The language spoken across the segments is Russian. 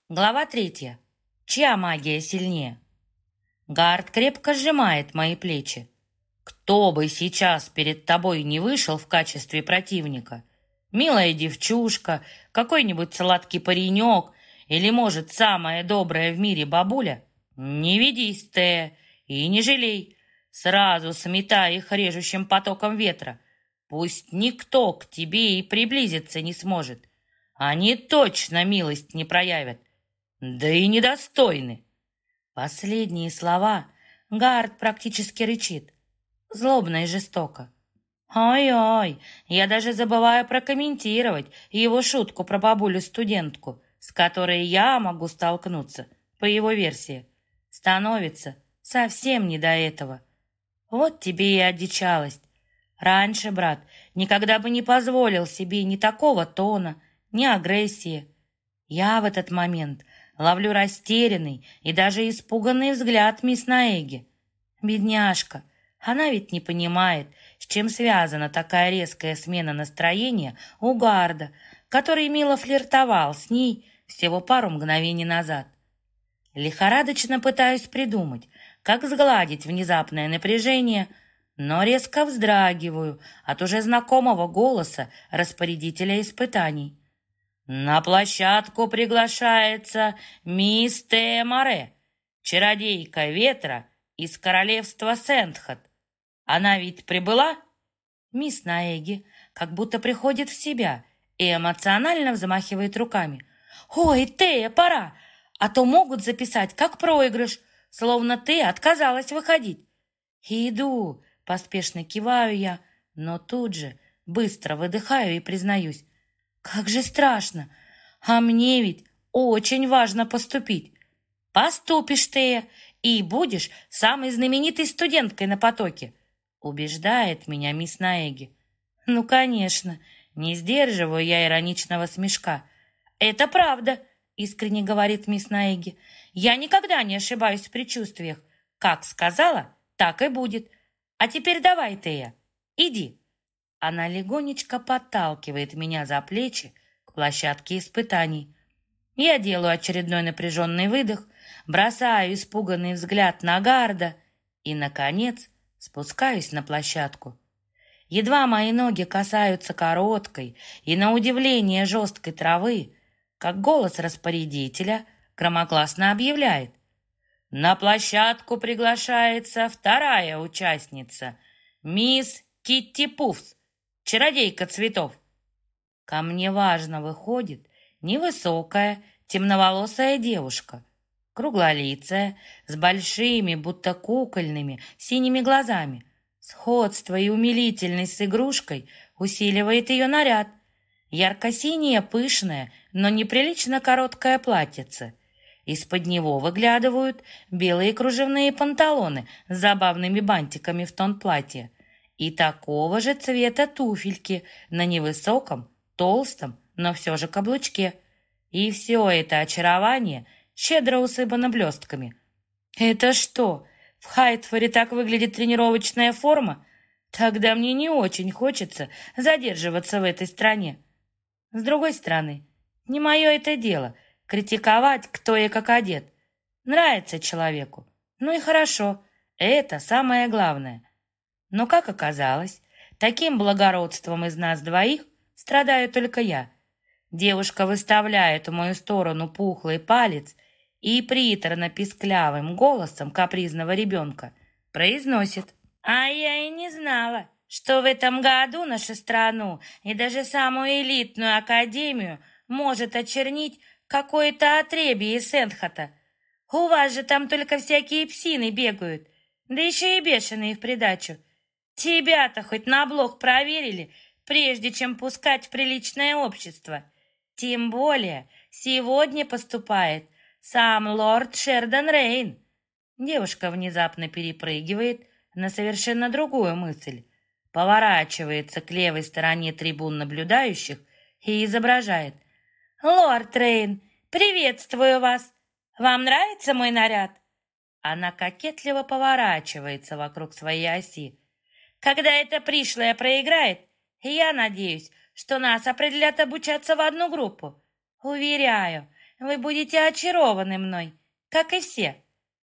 Глава 3. Чья магия сильнее? Гард крепко сжимает мои плечи. Кто бы сейчас перед тобой не вышел в качестве противника, милая девчушка, какой-нибудь сладкий паренек или, может, самая добрая в мире бабуля, не ведись, Тея, и не жалей. Сразу сметай их режущим потоком ветра. Пусть никто к тебе и приблизиться не сможет. Они точно милость не проявят. Да и недостойны. Последние слова Гард практически рычит, злобно и жестоко. Ой-ой, я даже забываю прокомментировать его шутку про бабулю-студентку, с которой я могу столкнуться, по его версии. Становится совсем не до этого. Вот тебе и одичалость. Раньше, брат, никогда бы не позволил себе ни такого тона, ни агрессии. Я в этот момент ловлю растерянный и даже испуганный взгляд мисс Наэги. Бедняжка, она ведь не понимает, с чем связана такая резкая смена настроения у Гарда, который мило флиртовал с ней всего пару мгновений назад. Лихорадочно пытаюсь придумать, как сгладить внезапное напряжение, но резко вздрагиваю от уже знакомого голоса распорядителя испытаний. На площадку приглашается мисс Тея Море, чародейка ветра из королевства Сентхат. Она ведь прибыла? Мисс Наэги как будто приходит в себя и эмоционально взмахивает руками. «Ой, Тея, пора! А то могут записать как проигрыш, словно ты отказалась выходить». «Иду!» — поспешно киваю я, но тут же быстро выдыхаю и признаюсь. Как же страшно! А мне ведь очень важно поступить. Поступишь, Тея, и будешь самой знаменитой студенткой на потоке, убеждает меня мисс Наэги. Ну, конечно, не сдерживаю я ироничного смешка. Это правда, искренне говорит мисс Наэги. Я никогда не ошибаюсь в предчувствиях. Как сказала, так и будет. А теперь давай, Тея, иди. Она легонечко подталкивает меня за плечи к площадке испытаний. Я делаю очередной напряженный выдох, бросаю испуганный взгляд на Гарда и, наконец, спускаюсь на площадку. Едва мои ноги касаются короткой и, на удивление, жесткой травы, как голос распорядителя громогласно объявляет. На площадку приглашается вторая участница, мисс Китти Пуфс, чародейка цветов. Ко мне важно выходит невысокая, темноволосая девушка, круглолицая, с большими, будто кукольными, синими глазами. Сходство и умилительность с игрушкой усиливает ее наряд. Ярко-синее, пышное, но неприлично короткое платьице. Из-под него выглядывают белые кружевные панталоны с забавными бантиками в тон платья и такого же цвета туфельки на невысоком, толстом, но все же каблучке. И все это очарование щедро усыпано блестками. Это что, в Хайтфоре так выглядит тренировочная форма? Тогда мне не очень хочется задерживаться в этой стране. С другой стороны, не мое это дело критиковать, кто и как одет. Нравится человеку. Ну и хорошо, это самое главное. Но, как оказалось, таким благородством из нас двоих страдаю только я. Девушка выставляет в мою сторону пухлый палец и приторно-писклявым голосом капризного ребенка произносит: «А я и не знала, что в этом году нашу страну и даже самую элитную академию может очернить какое-то отребье из Сентхата. У вас же там только всякие псины бегают, да еще и бешеные в придачу. Тебя-то хоть на блох проверили, прежде чем пускать в приличное общество. Тем более сегодня поступает сам лорд Шердан Рейн». Девушка внезапно перепрыгивает на совершенно другую мысль, поворачивается к левой стороне трибун наблюдающих и изображает: «Лорд Рейн, приветствую вас! Вам нравится мой наряд?» Она кокетливо поворачивается вокруг своей оси. «Когда эта пришлая проиграет, я надеюсь, что нас определят обучаться в одну группу. Уверяю, Вы будете очарованы мной, как и все.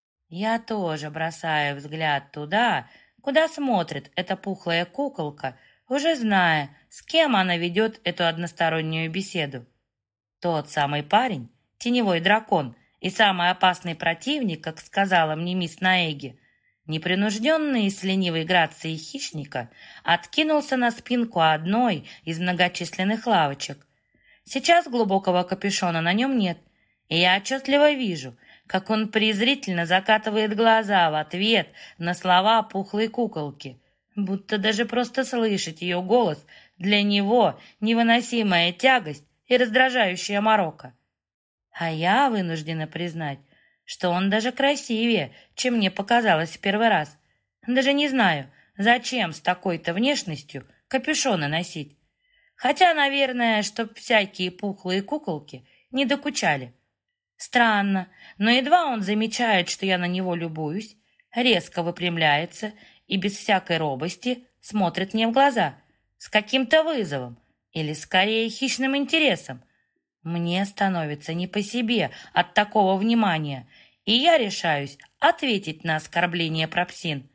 Я тоже бросаю взгляд туда, куда смотрит эта пухлая куколка, уже зная, с кем она ведет эту одностороннюю беседу. Тот самый парень, теневой дракон и самый опасный противник, как сказала мне мисс Наэги, непринужденный и с ленивой грацией хищника, откинулся на спинку одной из многочисленных лавочек. Сейчас глубокого капюшона на нем нет, и я отчетливо вижу, как он презрительно закатывает глаза в ответ на слова пухлой куколки, будто даже просто слышать ее голос для него невыносимая тягость и раздражающая морока. А я вынуждена признать, что он даже красивее, чем мне показалось в первый раз. Даже не знаю, зачем с такой-то внешностью капюшоны носить. Хотя, наверное, чтоб всякие пухлые куколки не докучали. Странно, но едва он замечает, что я на него любуюсь, резко выпрямляется и без всякой робости смотрит мне в глаза с каким-то вызовом или, скорее, хищным интересом. Мне становится не по себе от такого внимания, и я решаюсь ответить на оскорбление про псин.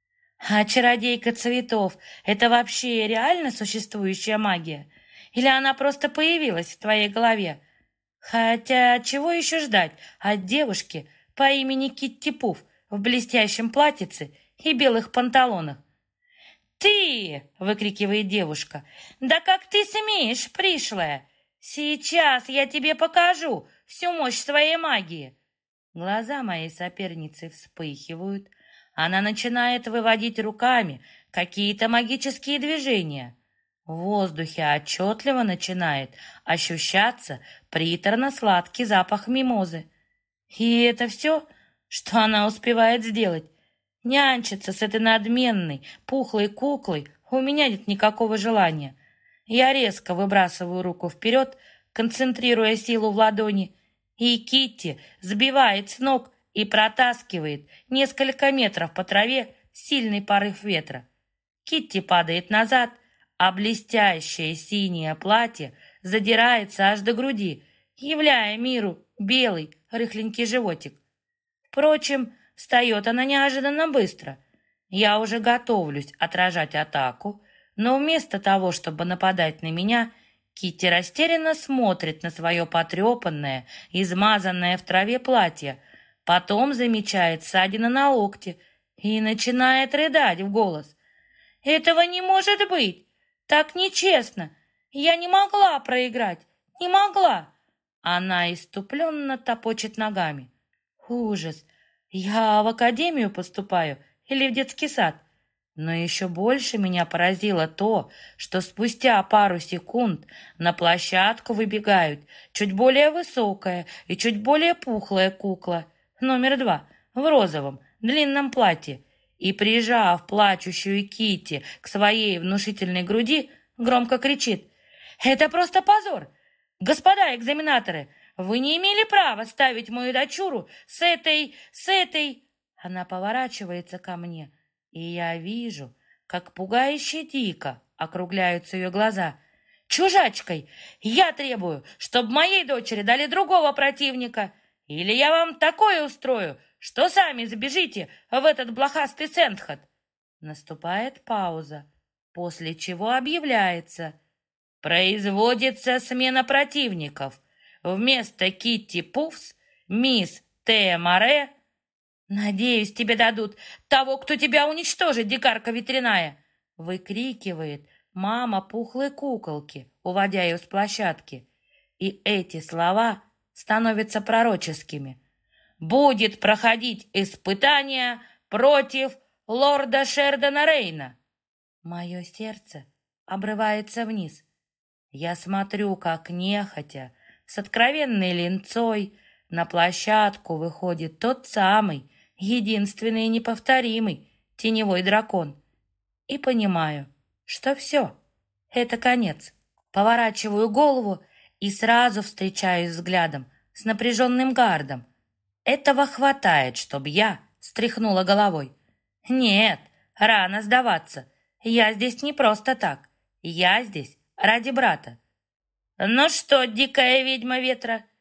А чародейка цветов — это вообще реально существующая магия? Или она просто появилась в твоей голове? Хотя чего еще ждать от девушки по имени Китти Пуф в блестящем платьице и белых панталонах? «Ты!» — выкрикивает девушка. «Да как ты смеешь, пришлая! Сейчас я тебе покажу всю мощь своей магии!» Глаза моей соперницы вспыхивают. Она начинает выводить руками какие-то магические движения. В воздухе отчетливо начинает ощущаться приторно-сладкий запах мимозы. И это все, что она успевает сделать. Нянчиться с этой надменной, пухлой куклой у меня нет никакого желания. Я резко выбрасываю руку вперед, концентрируя силу в ладони, и Китти сбивает с ног и протаскивает несколько метров по траве сильный порыв ветра. Китти падает назад, а блестящее синее платье задирается аж до груди, являя миру белый рыхленький животик. Впрочем, встает она неожиданно быстро. Я уже готовлюсь отражать атаку, но вместо того, чтобы нападать на меня, Китти растерянно смотрит на свое потрепанное, измазанное в траве платье, потом замечает ссадину на локте и начинает рыдать в голос. «Этого не может быть! Так нечестно! Я не могла проиграть! Не могла!» Она иступленно топочет ногами. «Ужас! Я в академию поступаю или в детский сад?» Но еще больше меня поразило то, что спустя пару секунд на площадку выбегают чуть более высокая и чуть более пухлая кукла, номер 2, в розовом длинном платье, и, прижав плачущую Китти к своей внушительной груди, громко кричит: «Это просто позор! Господа экзаменаторы, вы не имели права ставить мою дочуру с этой...» Она поворачивается ко мне, и я вижу, как пугающе дико округляются ее глаза. «Чужачкой! Я требую, чтобы моей дочери дали другого противника, или я вам такое устрою, что сами забежите в этот блохастый Сентхед!» Наступает пауза, после чего объявляется: «Производится смена противников. Вместо Китти Пуфс мисс Тея Море...» «Надеюсь, тебе дадут того, кто тебя уничтожит, дикарка ветряная!» выкрикивает мама пухлой куколки, уводя ее с площадки. И эти слова становятся пророческими. «Будет проходить испытание против лорда Шердона Рейна!» Мое сердце обрывается вниз. Я смотрю, как нехотя, с откровенной линцой, на площадку выходит тот самый, единственный и неповторимый теневой дракон. И понимаю, что все, это конец. Поворачиваю голову и сразу встречаюсь взглядом с напряженным гардом. Этого хватает, чтобы я стряхнула головой. Нет, рано сдаваться. Я здесь не просто так. Я здесь ради брата. «Ну что, дикая ведьма ветра,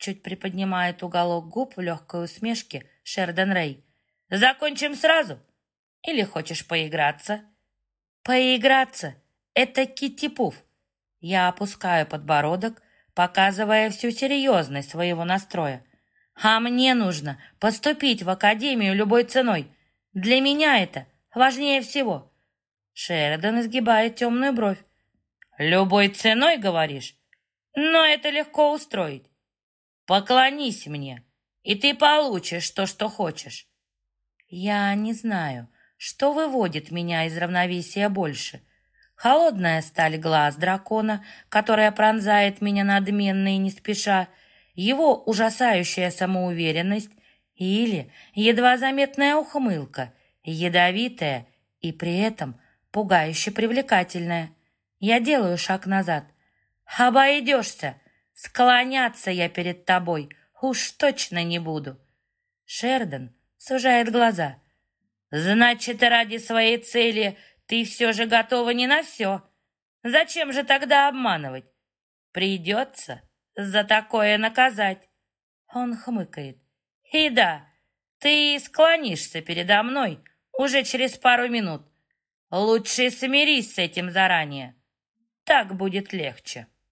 чуть приподнимает уголок губ в легкой усмешке Шердон Рэй. «Закончим сразу? Или хочешь поиграться?» «Поиграться — это Китти-Пуф». Я опускаю подбородок, показывая всю серьезность своего настроя. «А мне нужно поступить в академию любой ценой. Для меня это важнее всего». Шеридан изгибает темную бровь. «Любой ценой, говоришь? Но это легко устроить. Поклонись мне, и ты получишь то, что хочешь». Я не знаю, что выводит меня из равновесия больше. Холодная сталь глаз дракона, которая пронзает меня надменно и не спеша, его ужасающая самоуверенность или едва заметная ухмылка, ядовитая и при этом пугающе привлекательная. Я делаю шаг назад. «Обойдешься! Склоняться я перед тобой уж точно не буду!» Шердон сужает глаза. «Значит, ради своей цели ты все же готова не на все. Зачем же тогда обманывать? Придется за такое наказать». Он хмыкает. «И да, ты склонишься передо мной уже через пару минут. Лучше смирись с этим заранее. Так будет легче».